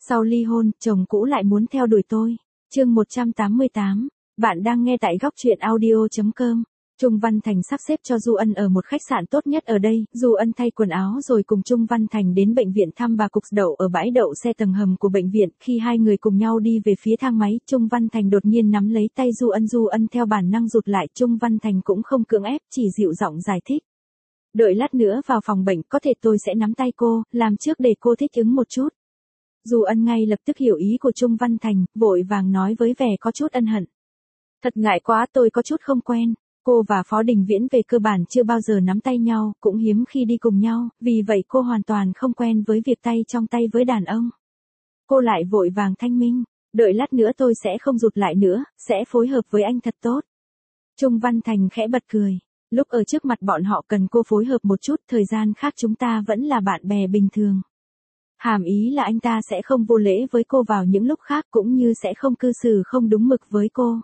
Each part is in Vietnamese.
Sau ly hôn, chồng cũ lại muốn theo đuổi tôi. Chương 188. Bạn đang nghe tại góc truyện audio.com. Trung Văn Thành sắp xếp cho Du Ân ở một khách sạn tốt nhất ở đây. Du Ân thay quần áo rồi cùng Trung Văn Thành đến bệnh viện thăm bà Cục đậu ở bãi đậu xe tầng hầm của bệnh viện. Khi hai người cùng nhau đi về phía thang máy, Trung Văn Thành đột nhiên nắm lấy tay Du Ân theo bản năng rụt lại. Trung Văn Thành cũng không cưỡng ép, chỉ dịu giọng giải thích. Đợi lát nữa vào phòng bệnh, có thể tôi sẽ nắm tay cô, làm trước để cô thích ứng một chút. Du Ân ngay lập tức hiểu ý của Trung Văn Thành, vội vàng nói với vẻ có chút ân hận. Thật ngại quá, tôi có chút không quen. Cô và Phó Đình Viễn về cơ bản chưa bao giờ nắm tay nhau, cũng hiếm khi đi cùng nhau, vì vậy cô hoàn toàn không quen với việc tay trong tay với đàn ông. Cô lại vội vàng thanh minh, đợi lát nữa tôi sẽ không rụt lại nữa, sẽ phối hợp với anh thật tốt. Trung Văn Thành khẽ bật cười, lúc ở trước mặt bọn họ cần cô phối hợp một chút, thời gian khác chúng ta vẫn là bạn bè bình thường. Hàm ý là anh ta sẽ không vô lễ với cô vào những lúc khác, cũng như sẽ không cư xử không đúng mực với cô.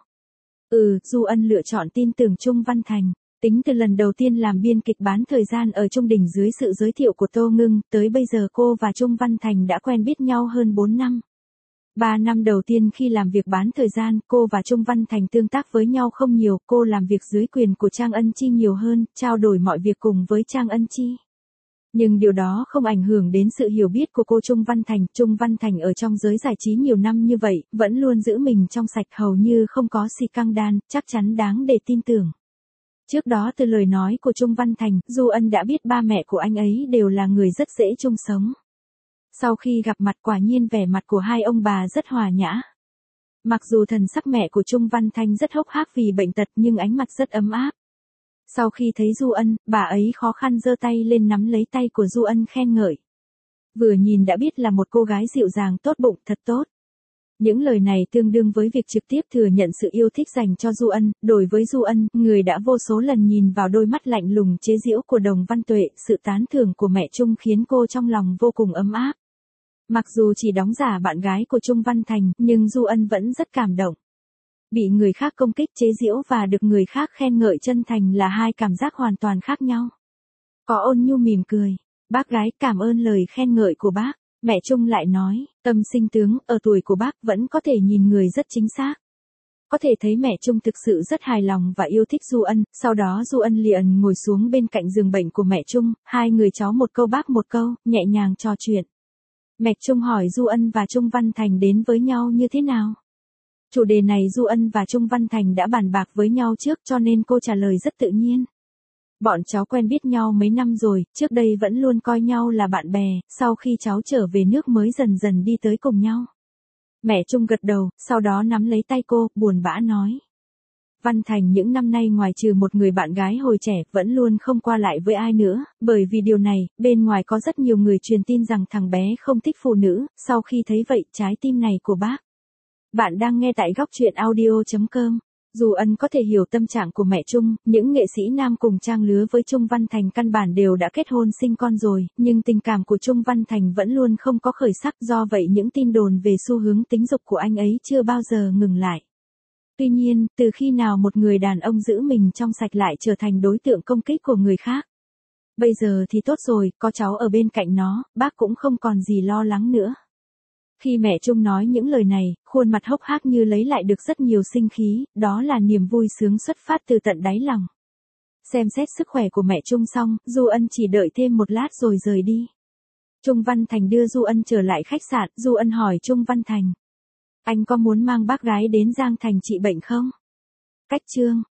Du Ân lựa chọn tin tưởng Trung Văn Thành. Tính từ lần đầu tiên làm biên kịch bán thời gian ở Trung Đình dưới sự giới thiệu của Tô Ngưng, tới bây giờ cô và Trung Văn Thành đã quen biết nhau hơn 4 năm. 3 năm đầu tiên khi làm việc bán thời gian, cô và Trung Văn Thành tương tác với nhau không nhiều, cô làm việc dưới quyền của Trang Ân Chi nhiều hơn, trao đổi mọi việc cùng với Trang Ân Chi. Nhưng điều đó không ảnh hưởng đến sự hiểu biết của cô Trung Văn Thành. Trung Văn Thành ở trong giới giải trí nhiều năm như vậy, vẫn luôn giữ mình trong sạch, hầu như không có si căng đan, chắc chắn đáng để tin tưởng. Trước đó từ lời nói của Trung Văn Thành, Du Ân đã biết ba mẹ của anh ấy đều là người rất dễ chung sống. Sau khi gặp mặt quả nhiên vẻ mặt của hai ông bà rất hòa nhã. Mặc dù thần sắc mẹ của Trung Văn Thành rất hốc hác vì bệnh tật nhưng ánh mặt rất ấm áp. Sau khi thấy Du Ân, bà ấy khó khăn giơ tay lên nắm lấy tay của Du Ân khen ngợi. Vừa nhìn đã biết là một cô gái dịu dàng tốt bụng, thật tốt. Những lời này tương đương với việc trực tiếp thừa nhận sự yêu thích dành cho Du Ân. Đối với Du Ân, người đã vô số lần nhìn vào đôi mắt lạnh lùng chế giễu của Đồng Văn Tuệ, sự tán thưởng của mẹ Trung khiến cô trong lòng vô cùng ấm áp. Mặc dù chỉ đóng giả bạn gái của Trung Văn Thành, nhưng Du Ân vẫn rất cảm động. Bị người khác công kích chế giễu và được người khác khen ngợi chân thành là hai cảm giác hoàn toàn khác nhau. Có ôn nhu mỉm cười, bác gái cảm ơn lời khen ngợi của bác. Mẹ Trung lại nói, tâm sinh tướng, ở tuổi của bác vẫn có thể nhìn người rất chính xác. Có thể thấy mẹ Trung thực sự rất hài lòng và yêu thích Du Ân. Sau đó Du Ân liền ngồi xuống bên cạnh giường bệnh của mẹ Trung, hai người cháu một câu bác một câu, nhẹ nhàng trò chuyện. Mẹ Trung hỏi Du Ân và Trung Văn Thành đến với nhau như thế nào. Chủ đề này Du Ân và Trung Văn Thành đã bàn bạc với nhau trước cho nên cô trả lời rất tự nhiên. Bọn cháu quen biết nhau mấy năm rồi, trước đây vẫn luôn coi nhau là bạn bè, sau khi cháu trở về nước mới dần dần đi tới cùng nhau. Mẹ Trung gật đầu, sau đó nắm lấy tay cô, buồn bã nói. Văn Thành những năm nay ngoài trừ một người bạn gái hồi trẻ, vẫn luôn không qua lại với ai nữa, bởi vì điều này, bên ngoài có rất nhiều người truyền tin rằng thằng bé không thích phụ nữ, sau khi thấy vậy, trái tim này của bác. Bạn đang nghe tại góc truyện audio.com. Dù Ân có thể hiểu tâm trạng của mẹ Trung, những nghệ sĩ nam cùng trang lứa với Trung Văn Thành căn bản đều đã kết hôn sinh con rồi, nhưng tình cảm của Trung Văn Thành vẫn luôn không có khởi sắc, do vậy những tin đồn về xu hướng tính dục của anh ấy chưa bao giờ ngừng lại. Tuy nhiên, từ khi nào một người đàn ông giữ mình trong sạch lại trở thành đối tượng công kích của người khác? Bây giờ thì tốt rồi, có cháu ở bên cạnh nó, bác cũng không còn gì lo lắng nữa. Khi mẹ Trung nói những lời này, khuôn mặt hốc hác như lấy lại được rất nhiều sinh khí, đó là niềm vui sướng xuất phát từ tận đáy lòng. Xem xét sức khỏe của mẹ Trung xong, Du Ân chỉ đợi thêm một lát rồi rời đi. Trung Văn Thành đưa Du Ân trở lại khách sạn, Du Ân hỏi Trung Văn Thành. Anh có muốn mang bác gái đến Giang Thành trị bệnh không? Cách chương.